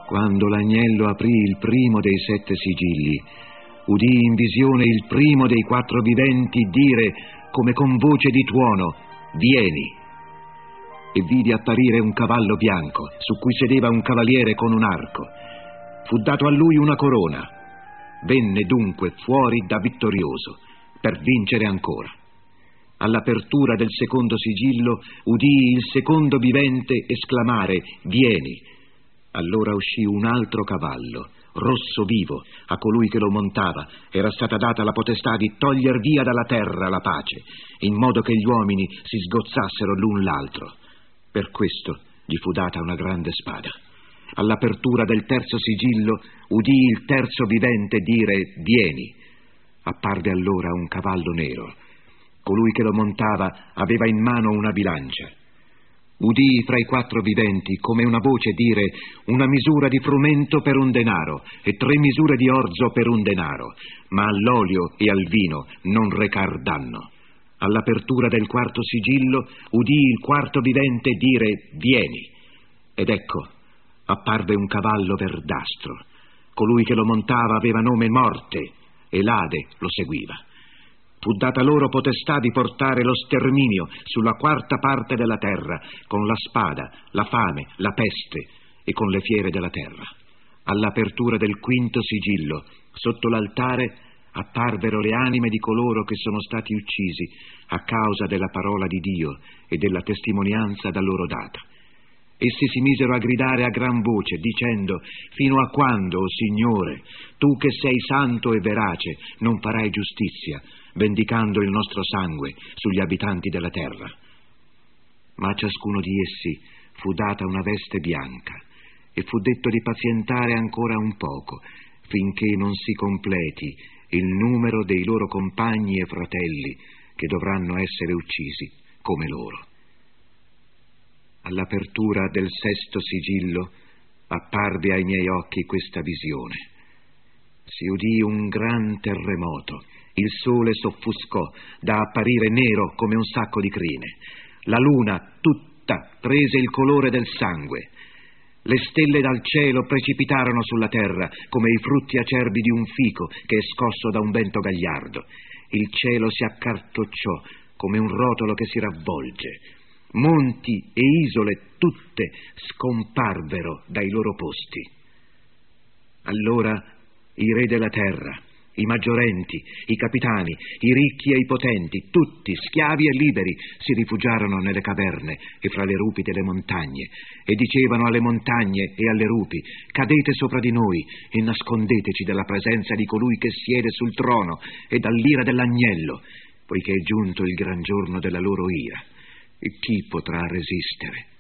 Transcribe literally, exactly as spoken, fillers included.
Quando l'agnello aprì il primo dei sette sigilli, udì in visione il primo dei quattro viventi dire come con voce di tuono: «Vieni!» E vidi apparire un cavallo bianco, su cui sedeva un cavaliere con un arco. Fu dato a lui una corona. Venne dunque fuori da vittorioso, per vincere ancora. All'apertura del secondo sigillo udii il secondo vivente esclamare: «Vieni!» Allora uscì un altro cavallo, rosso vivo. A colui che lo montava era stata data la potestà di toglier via dalla terra la pace, in modo che gli uomini si sgozzassero l'un l'altro. Per questo gli fu data una grande spada. All'apertura del terzo sigillo udii il terzo vivente dire: «Vieni!» Apparve allora un cavallo nero. Colui che lo montava aveva in mano una bilancia. Udii fra i quattro viventi come una voce dire: «Una misura di frumento per un denaro e tre misure di orzo per un denaro, ma all'olio e al vino non recar danno». All'apertura del quarto sigillo udii il quarto vivente dire: «Vieni!» Ed ecco, apparve un cavallo verdastro. Colui che lo montava aveva nome Morte e l'Ade lo seguiva. Fu data loro potestà di portare lo sterminio sulla quarta parte della terra, con la spada, la fame, la peste e con le fiere della terra. All'apertura del quinto sigillo, sotto l'altare, apparvero le anime di coloro che sono stati uccisi a causa della parola di Dio e della testimonianza da loro data. Essi si misero a gridare a gran voce, dicendo: «Fino a quando, o Signore, tu che sei santo e verace, non farai giustizia, vendicando il nostro sangue sugli abitanti della terra?» Ma a ciascuno di essi fu data una veste bianca e fu detto di pazientare ancora un poco, finché non si completi il numero dei loro compagni e fratelli che dovranno essere uccisi come loro. All'apertura del sesto sigillo apparve ai miei occhi questa visione. Si udì un gran terremoto. Il sole s'offuscò da apparire nero come un sacco di crine. La luna tutta prese il colore del sangue. Le stelle dal cielo precipitarono sulla terra come i frutti acerbi di un fico che è scosso da un vento gagliardo. Il cielo si accartocciò come un rotolo che si ravvolge. Monti e isole tutte scomparvero dai loro posti. Allora i re della terra, i maggiorenti, i capitani, i ricchi e i potenti, tutti, schiavi e liberi, si rifugiarono nelle caverne e fra le rupi delle montagne e dicevano alle montagne e alle rupi: «Cadete sopra di noi e nascondeteci dalla presenza di colui che siede sul trono e dall'ira dell'agnello, poiché è giunto il gran giorno della loro ira. E chi potrà resistere?»